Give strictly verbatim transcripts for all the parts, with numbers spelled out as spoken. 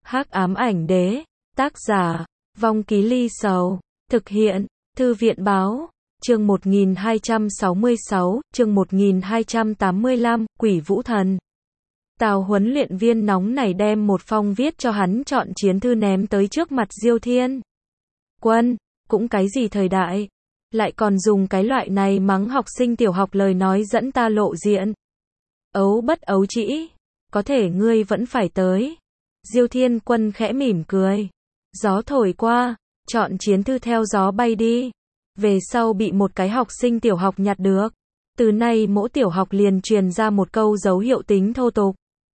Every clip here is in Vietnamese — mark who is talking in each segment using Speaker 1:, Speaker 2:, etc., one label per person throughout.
Speaker 1: Hắc ám ảnh đế, tác giả, Vong Ký Ly Sầu, thực hiện, Thư viện báo, chương một nghìn hai trăm sáu mươi sáu, chương một nghìn hai trăm tám mươi lăm, Quỷ Vũ Thần. Tào huấn luyện viên nóng nảy đem một phong viết cho hắn chọn chiến thư ném tới trước mặt Diêu Thiên Quân, cũng cái gì thời đại, lại còn dùng cái loại này mắng học sinh tiểu học lời nói dẫn ta lộ diện. Ấu bất ấu trĩ, có thể ngươi vẫn phải tới. Diêu Thiên Quân khẽ mỉm cười. Gió thổi qua, chọn chiến thư theo gió bay đi. Về sau bị một cái học sinh tiểu học nhặt được. Từ nay mỗi tiểu học liền truyền ra một câu dấu hiệu tính thô tục.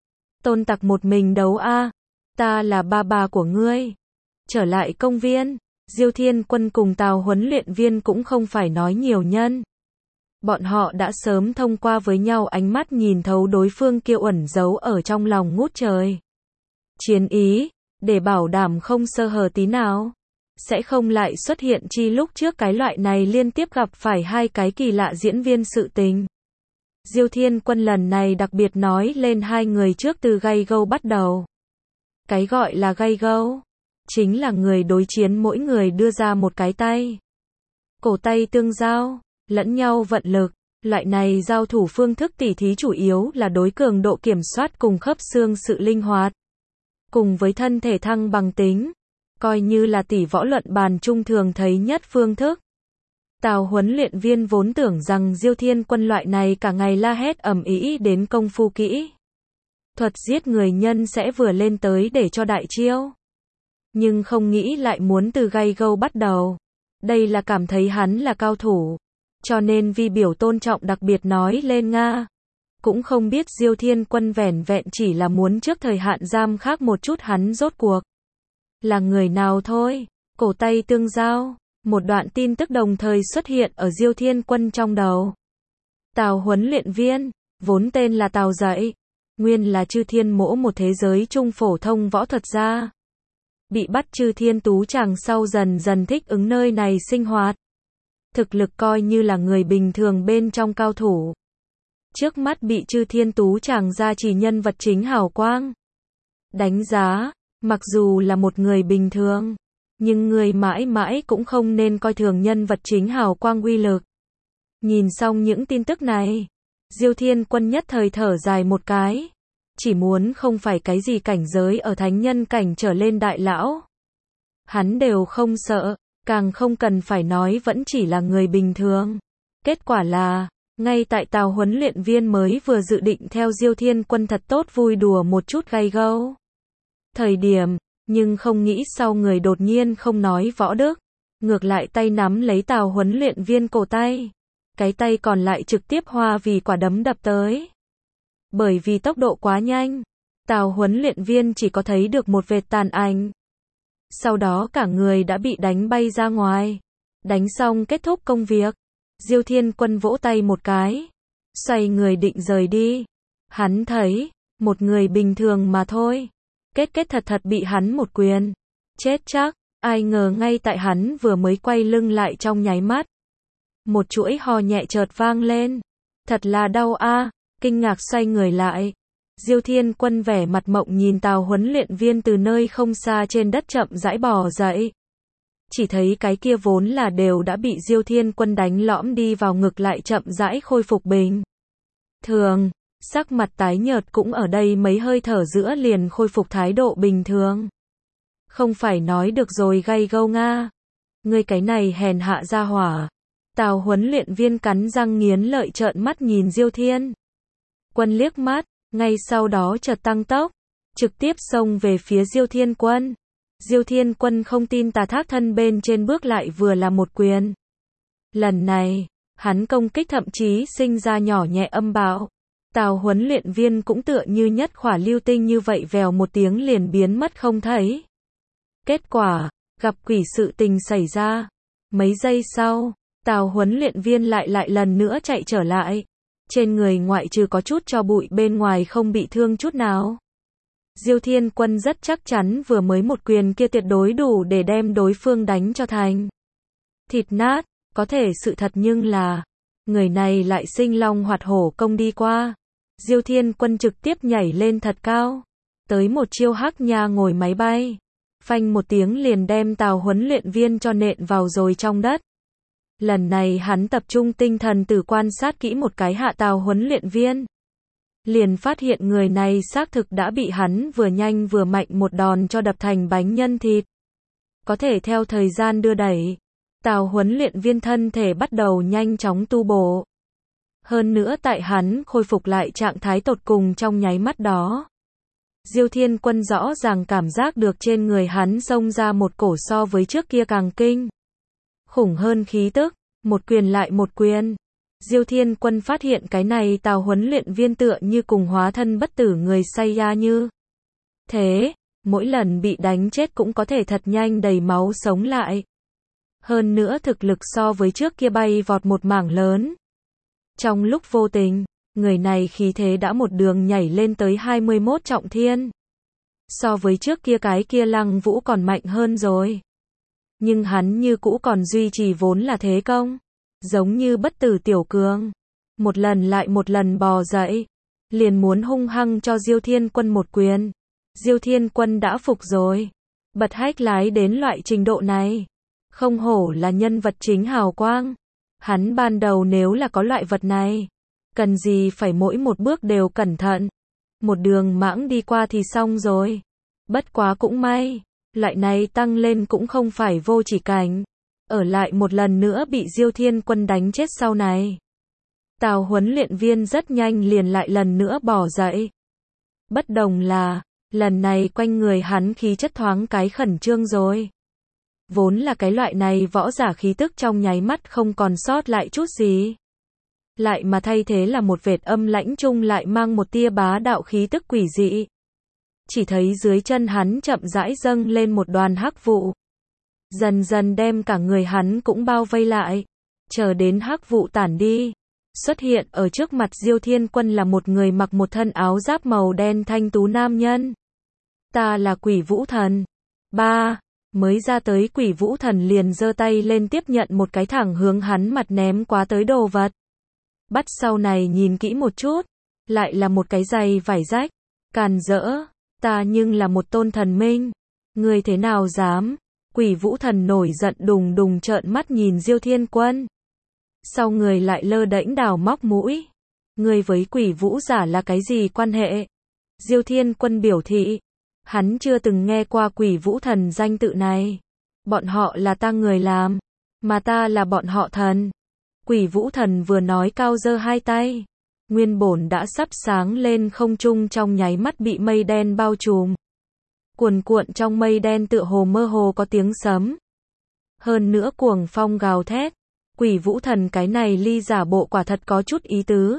Speaker 1: Tôn tặc một mình đấu a, ta là ba bà của ngươi. Trở lại công viên, Diêu Thiên Quân cùng Tào huấn luyện viên cũng không phải nói nhiều nhân. Bọn họ đã sớm thông qua với nhau ánh mắt nhìn thấu đối phương kiêu ẩn giấu ở trong lòng ngút trời chiến ý, để bảo đảm không sơ hở tí nào, sẽ không lại xuất hiện chi lúc trước cái loại này liên tiếp gặp phải hai cái kỳ lạ diễn viên sự tình. Diêu Thiên Quân lần này đặc biệt nói lên hai người trước từ gay gâu bắt đầu. Cái gọi là gay gâu, chính là người đối chiến mỗi người đưa ra một cái tay. Cổ tay tương giao, lẫn nhau vận lực. Loại này giao thủ phương thức tỉ thí chủ yếu là đối cường độ kiểm soát cùng khớp xương sự linh hoạt. Cùng với thân thể thăng bằng tính, coi như là tỷ võ luận bàn trung thường thấy nhất phương thức. Tào huấn luyện viên vốn tưởng rằng Diêu Thiên Quân loại này cả ngày la hét ầm ĩ đến công phu kỹ thuật giết người nhân sẽ vừa lên tới để cho đại chiêu. Nhưng không nghĩ lại muốn từ gay gâu bắt đầu. Đây là cảm thấy hắn là cao thủ. Cho nên vì biểu tôn trọng đặc biệt nói lên Nga. Cũng không biết Diêu Thiên Quân vẻn vẹn chỉ là muốn trước thời hạn giam khác một chút hắn rốt cuộc là người nào thôi. Cổ tay tương giao, một đoạn tin tức đồng thời xuất hiện ở Diêu Thiên Quân trong đầu. Tào huấn luyện viên, vốn tên là Tào Dạy, nguyên là Chư Thiên Mỗ một thế giới trung phổ thông võ thuật gia. Bị bắt Chư Thiên Tú Tràng sau dần dần thích ứng nơi này sinh hoạt. Thực lực coi như là người bình thường bên trong cao thủ. Trước mắt bị Chư Thiên Tú Tràng gia trì nhân vật chính hào quang. Đánh giá, mặc dù là một người bình thường, nhưng người mãi mãi cũng không nên coi thường nhân vật chính hào quang uy lực. Nhìn xong những tin tức này, Diêu Thiên Quân nhất thời thở dài một cái. Chỉ muốn không phải cái gì cảnh giới ở thánh nhân cảnh trở lên đại lão. Hắn đều không sợ. Càng không cần phải nói vẫn chỉ là người bình thường. Kết quả là, ngay tại Tào huấn luyện viên mới vừa dự định theo Diêu Thiên Quân thật tốt vui đùa một chút gay gâu thời điểm, nhưng không nghĩ sau người đột nhiên không nói võ đức, ngược lại tay nắm lấy Tào huấn luyện viên cổ tay. Cái tay còn lại trực tiếp hoa vì quả đấm đập tới. Bởi vì tốc độ quá nhanh, Tào huấn luyện viên chỉ có thấy được một vệt tàn ảnh. Sau đó cả người đã bị đánh bay ra ngoài. Đánh xong kết thúc công việc. Diêu Thiên Quân vỗ tay một cái. Xoay người định rời đi. Hắn thấy, một người bình thường mà thôi. Kết kết thật thật bị hắn một quyền. Chết chắc, ai ngờ ngay tại hắn vừa mới quay lưng lại trong nháy mắt. Một chuỗi hò nhẹ chợt vang lên. Thật là đau a, kinh ngạc xoay người lại. Diêu Thiên Quân vẻ mặt mộng nhìn Tào huấn luyện viên từ nơi không xa trên đất chậm rãi bò dậy. Chỉ thấy cái kia vốn là đều đã bị Diêu Thiên Quân đánh lõm đi vào ngực lại chậm rãi khôi phục bình thường, sắc mặt tái nhợt cũng ở đây mấy hơi thở giữa liền khôi phục thái độ bình thường. Không phải nói được rồi gay gâu Nga. Ngươi cái này hèn hạ ra hỏa. Tào huấn luyện viên cắn răng nghiến lợi trợn mắt nhìn Diêu Thiên Quân liếc mắt. Ngay sau đó chợt tăng tốc, trực tiếp xông về phía Diêu Thiên Quân. Diêu Thiên Quân không tin tà thác thân bên trên bước lại vừa là một quyền. Lần này, hắn công kích thậm chí sinh ra nhỏ nhẹ âm bạo. Tào huấn luyện viên cũng tựa như nhất khỏa lưu tinh như vậy vèo một tiếng liền biến mất không thấy. Kết quả, gặp quỷ sự tình xảy ra. Mấy giây sau, Tào huấn luyện viên lại lại lần nữa chạy trở lại. Trên người ngoại trừ có chút tro bụi bên ngoài không bị thương chút nào. Diêu Thiên Quân rất chắc chắn vừa mới một quyền kia tuyệt đối đủ để đem đối phương đánh cho thành thịt nát, có thể sự thật nhưng là, người này lại sinh long hoạt hổ công đi qua. Diêu Thiên Quân trực tiếp nhảy lên thật cao. tới một chiêu hắc nha ngồi máy bay. Phanh một tiếng liền đem Tào huấn luyện viên cho nện vào rồi trong đất. Lần này hắn tập trung tinh thần từ quan sát kỹ một cái hạ Tào huấn luyện viên. Liền phát hiện người này xác thực đã bị hắn vừa nhanh vừa mạnh một đòn cho đập thành bánh nhân thịt. Có thể theo thời gian đưa đẩy, Tào huấn luyện viên thân thể bắt đầu nhanh chóng tu bổ. Hơn nữa tại hắn khôi phục lại trạng thái tột cùng trong nháy mắt đó. Diêu Thiên Quân rõ ràng cảm giác được trên người hắn xông ra một cổ so với trước kia càng kinh khủng hơn khí tức, một quyền lại một quyền. Diêu Thiên Quân phát hiện cái này Tào huấn luyện viên tựa như cùng hóa thân bất tử người Saiya như thế, mỗi lần bị đánh chết cũng có thể thật nhanh đầy máu sống lại. Hơn nữa thực lực so với trước kia bay vọt một mảng lớn. Trong lúc vô tình, người này khí thế đã một đường nhảy lên tới hai mươi mốt trọng thiên. So với trước kia cái kia Lăng Vũ còn mạnh hơn rồi. Nhưng hắn như cũ còn duy trì vốn là thế công. Giống như bất tử tiểu cường. Một lần lại một lần bò dậy. Liền muốn hung hăng cho Diêu Thiên Quân một quyền. Diêu Thiên Quân đã phục rồi. Bật hách lái đến loại trình độ này. Không hổ là nhân vật chính hào quang. Hắn ban đầu nếu là có loại vật này. Cần gì phải mỗi một bước đều cẩn thận. Một đường mãng đi qua thì xong rồi. Bất quá cũng may. Loại này tăng lên cũng không phải vô chỉ cảnh. Ở lại một lần nữa bị Diêu Thiên Quân đánh chết sau này. Tào huấn luyện viên rất nhanh liền lại lần nữa bỏ dậy. Bất đồng là, lần này quanh người hắn khí chất thoáng cái khẩn trương rồi. Vốn là cái loại này võ giả khí tức trong nháy mắt không còn sót lại chút gì. Lại mà thay thế là một vệt âm lãnh trung lại mang một tia bá đạo khí tức quỷ dị. Chỉ thấy dưới chân hắn chậm rãi dâng lên một đoàn hắc vụ. Dần dần đem cả người hắn cũng bao vây lại. Chờ đến hắc vụ tản đi. Xuất hiện ở trước mặt Diêu Thiên Quân là một người mặc một thân áo giáp màu đen thanh tú nam nhân. Ta là Quỷ Vũ Thần. Ba. Mới ra tới Quỷ Vũ Thần liền giơ tay lên tiếp nhận một cái thẳng hướng hắn mặt ném quá tới đồ vật. Bắt sau này nhìn kỹ một chút. Lại là một cái giày vải rách. Càn rỡ. Ta nhưng là một tôn thần minh. Ngươi thế nào dám? Quỷ Vũ Thần nổi giận đùng đùng trợn mắt nhìn Diêu Thiên Quân. Sau người lại lơ đễnh đào móc mũi. Ngươi với Quỷ Vũ giả là cái gì quan hệ? Diêu Thiên Quân biểu thị. Hắn chưa từng nghe qua Quỷ Vũ Thần danh tự này. Bọn họ là ta người làm. Mà ta là bọn họ thần. Quỷ Vũ Thần vừa nói cao giơ hai tay. Nguyên bổn đã sắp sáng lên không trung trong nháy mắt bị mây đen bao trùm. Cuồn cuộn trong mây đen tựa hồ mơ hồ có tiếng sấm. Hơn nữa cuồng phong gào thét. Quỷ Vũ Thần cái này ly giả bộ quả thật có chút ý tứ.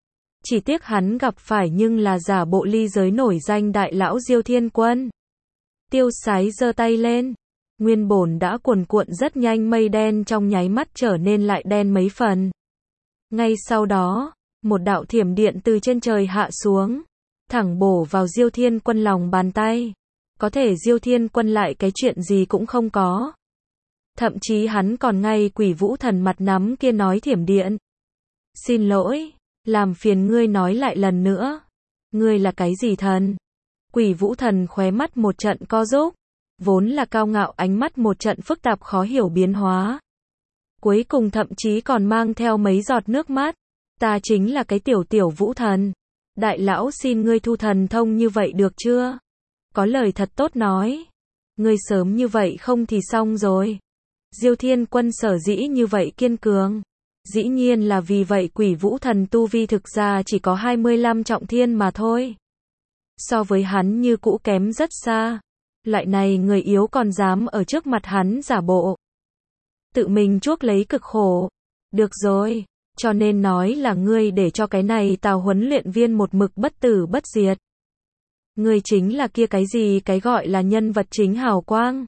Speaker 1: Chỉ tiếc hắn gặp phải nhưng là giả bộ ly giới nổi danh đại lão Diêu Thiên Quân. Tiêu Sái giơ tay lên. Nguyên bổn đã cuồn cuộn rất nhanh mây đen trong nháy mắt trở nên lại đen mấy phần. Ngay sau đó, một đạo thiểm điện từ trên trời hạ xuống. Thẳng bổ vào Diêu Thiên Quân lòng bàn tay. Có thể Diêu Thiên Quân lại cái chuyện gì cũng không có. Thậm chí hắn còn ngay Quỷ Vũ Thần mặt nắm kia nói thiểm điện. Xin lỗi, làm phiền ngươi nói lại lần nữa. Ngươi là cái gì thần? Quỷ Vũ Thần khóe mắt một trận co rúm. Vốn là cao ngạo ánh mắt một trận phức tạp khó hiểu biến hóa. Cuối cùng thậm chí còn mang theo mấy giọt nước mắt. Ta chính là cái tiểu tiểu Vũ Thần. Đại lão xin ngươi thu thần thông như vậy được chưa? Có lời thật tốt nói. Ngươi sớm như vậy không thì xong rồi. Diêu Thiên Quân sở dĩ như vậy kiên cường. Dĩ nhiên là vì vậy Quỷ Vũ Thần tu vi thực ra chỉ có hai mươi lăm trọng thiên mà thôi. So với hắn như cũ kém rất xa. Loại này người yếu còn dám ở trước mặt hắn giả bộ. Tự mình chuốc lấy cực khổ. Được rồi. Cho nên nói là ngươi để cho cái này Tào huấn luyện viên một mực bất tử bất diệt. Ngươi chính là kia cái gì cái gọi là nhân vật chính hào quang.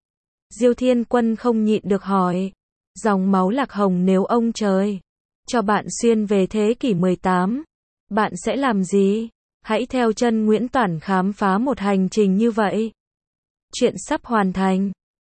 Speaker 1: Diêu Thiên Quân không nhịn được hỏi. Dòng máu lạc hồng nếu ông trời cho bạn xuyên về thế kỷ mười tám, bạn sẽ làm gì? Hãy theo chân Nguyễn Toản khám phá một hành trình như vậy. Chuyện sắp hoàn thành.